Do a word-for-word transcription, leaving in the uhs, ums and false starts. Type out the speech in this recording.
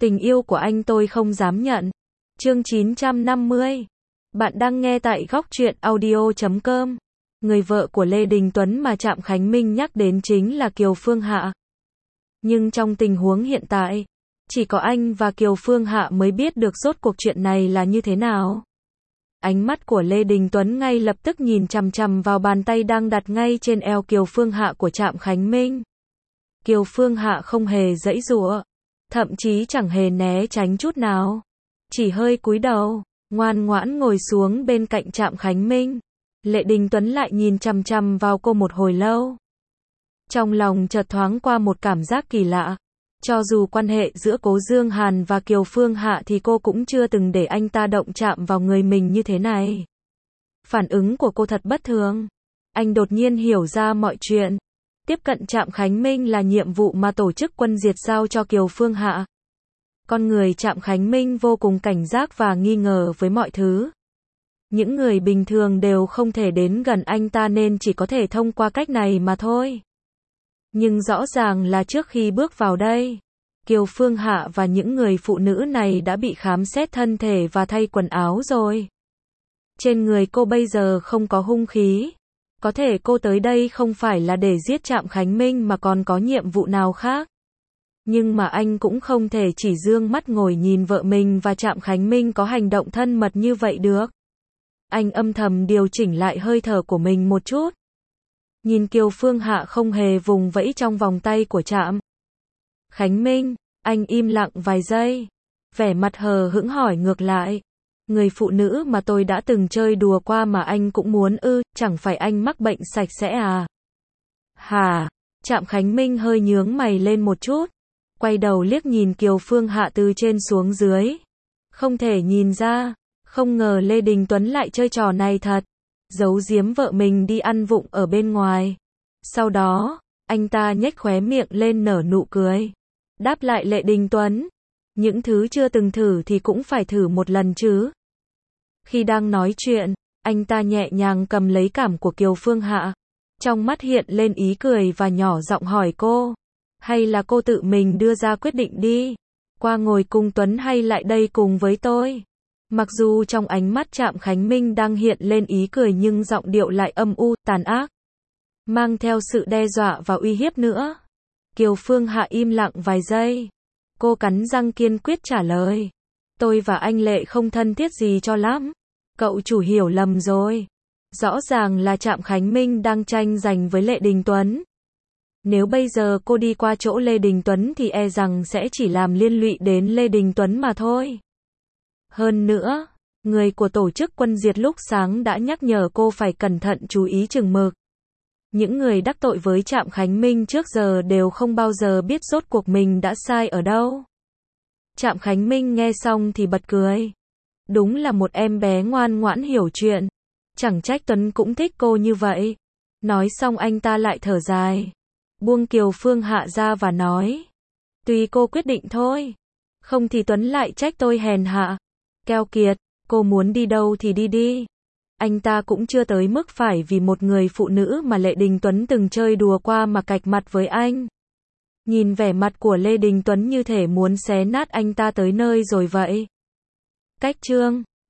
Tình yêu của anh tôi không dám nhận. Chương chín trăm năm mươi. Bạn đang nghe tại góc truyện audio chấm com. Người vợ của Lê Đình Tuấn mà Trạm Khánh Minh nhắc đến chính là Kiều Phương Hạ. Nhưng trong tình huống hiện tại, chỉ có anh và Kiều Phương Hạ mới biết được rốt cuộc chuyện này là như thế nào. Ánh mắt của Lê Đình Tuấn ngay lập tức nhìn chằm chằm vào bàn tay đang đặt ngay trên eo Kiều Phương Hạ của Trạm Khánh Minh. Kiều Phương Hạ không hề giãy giụa, thậm chí chẳng hề né tránh chút nào, chỉ hơi cúi đầu, ngoan ngoãn ngồi xuống bên cạnh Trạm Khánh Minh. Lê Đình Tuấn lại nhìn chằm chằm vào cô một hồi lâu. Trong lòng chợt thoáng qua một cảm giác kỳ lạ. Cho dù quan hệ giữa Cố Dương Hàn và Kiều Phương Hạ thì cô cũng chưa từng để anh ta động chạm vào người mình như thế này. Phản ứng của cô thật bất thường. Anh đột nhiên hiểu ra mọi chuyện. Tiếp cận Trạm Khánh Minh là nhiệm vụ mà tổ chức Quân Diệt giao cho Kiều Phương Hạ. Con người Trạm Khánh Minh vô cùng cảnh giác và nghi ngờ với mọi thứ. Những người bình thường đều không thể đến gần anh ta nên chỉ có thể thông qua cách này mà thôi. Nhưng rõ ràng là trước khi bước vào đây, Kiều Phương Hạ và những người phụ nữ này đã bị khám xét thân thể và thay quần áo rồi. Trên người cô bây giờ không có hung khí. Có thể cô tới đây không phải là để giết Trạm Khánh Minh mà còn có nhiệm vụ nào khác. Nhưng mà anh cũng không thể chỉ dương mắt ngồi nhìn vợ mình và Trạm Khánh Minh có hành động thân mật như vậy được. Anh âm thầm điều chỉnh lại hơi thở của mình một chút. Nhìn Kiều Phương Hạ không hề vùng vẫy trong vòng tay của Trạm Khánh Minh, anh im lặng vài giây, vẻ mặt hờ hững hỏi ngược lại. Người phụ nữ mà tôi đã từng chơi đùa qua mà anh cũng muốn ư, chẳng phải anh mắc bệnh sạch sẽ à? Hả? Trạm Khánh Minh hơi nhướng mày lên một chút, quay đầu liếc nhìn Kiều Phương Hạ từ trên xuống dưới. Không thể nhìn ra, không ngờ Lê Đình Tuấn lại chơi trò này thật. Giấu giếm vợ mình đi ăn vụng ở bên ngoài. Sau đó, anh ta nhếch khóe miệng lên nở nụ cười. Đáp lại Lê Đình Tuấn. Những thứ chưa từng thử thì cũng phải thử một lần chứ. Khi đang nói chuyện, anh ta nhẹ nhàng cầm lấy cảm của Kiều Phương Hạ. Trong mắt hiện lên ý cười và nhỏ giọng hỏi cô. Hay là cô tự mình đưa ra quyết định đi. Qua ngồi cùng Tuấn hay lại đây cùng với tôi. Mặc dù trong ánh mắt Trạm Khánh Minh đang hiện lên ý cười nhưng giọng điệu lại âm u, tàn ác. Mang theo sự đe dọa và uy hiếp nữa. Kiều Phương Hạ im lặng vài giây. Cô cắn răng kiên quyết trả lời. Tôi và anh Lệ không thân thiết gì cho lắm. Cậu chủ hiểu lầm rồi. Rõ ràng là Trạm Khánh Minh đang tranh giành với Lê Đình Tuấn. Nếu bây giờ cô đi qua chỗ Lê Đình Tuấn thì e rằng sẽ chỉ làm liên lụy đến Lê Đình Tuấn mà thôi. Hơn nữa, người của tổ chức Quân Diệt lúc sáng đã nhắc nhở cô phải cẩn thận chú ý chừng mực. Những người đắc tội với Trạm Khánh Minh trước giờ đều không bao giờ biết rốt cuộc mình đã sai ở đâu. Trạm Khánh Minh nghe xong thì bật cười. Đúng là một em bé ngoan ngoãn hiểu chuyện. Chẳng trách Tuấn cũng thích cô như vậy. Nói xong anh ta lại thở dài. Buông Kiều Phương Hạ ra và nói. Tùy cô quyết định thôi. Không thì Tuấn lại trách tôi hèn hạ. Keo kiệt, cô muốn đi đâu thì đi đi. Anh ta cũng chưa tới mức phải vì một người phụ nữ mà Lê Đình Tuấn từng chơi đùa qua mà cạch mặt với anh. Nhìn vẻ mặt của Lê Đình Tuấn như thể muốn xé nát anh ta tới nơi rồi vậy. Cách chương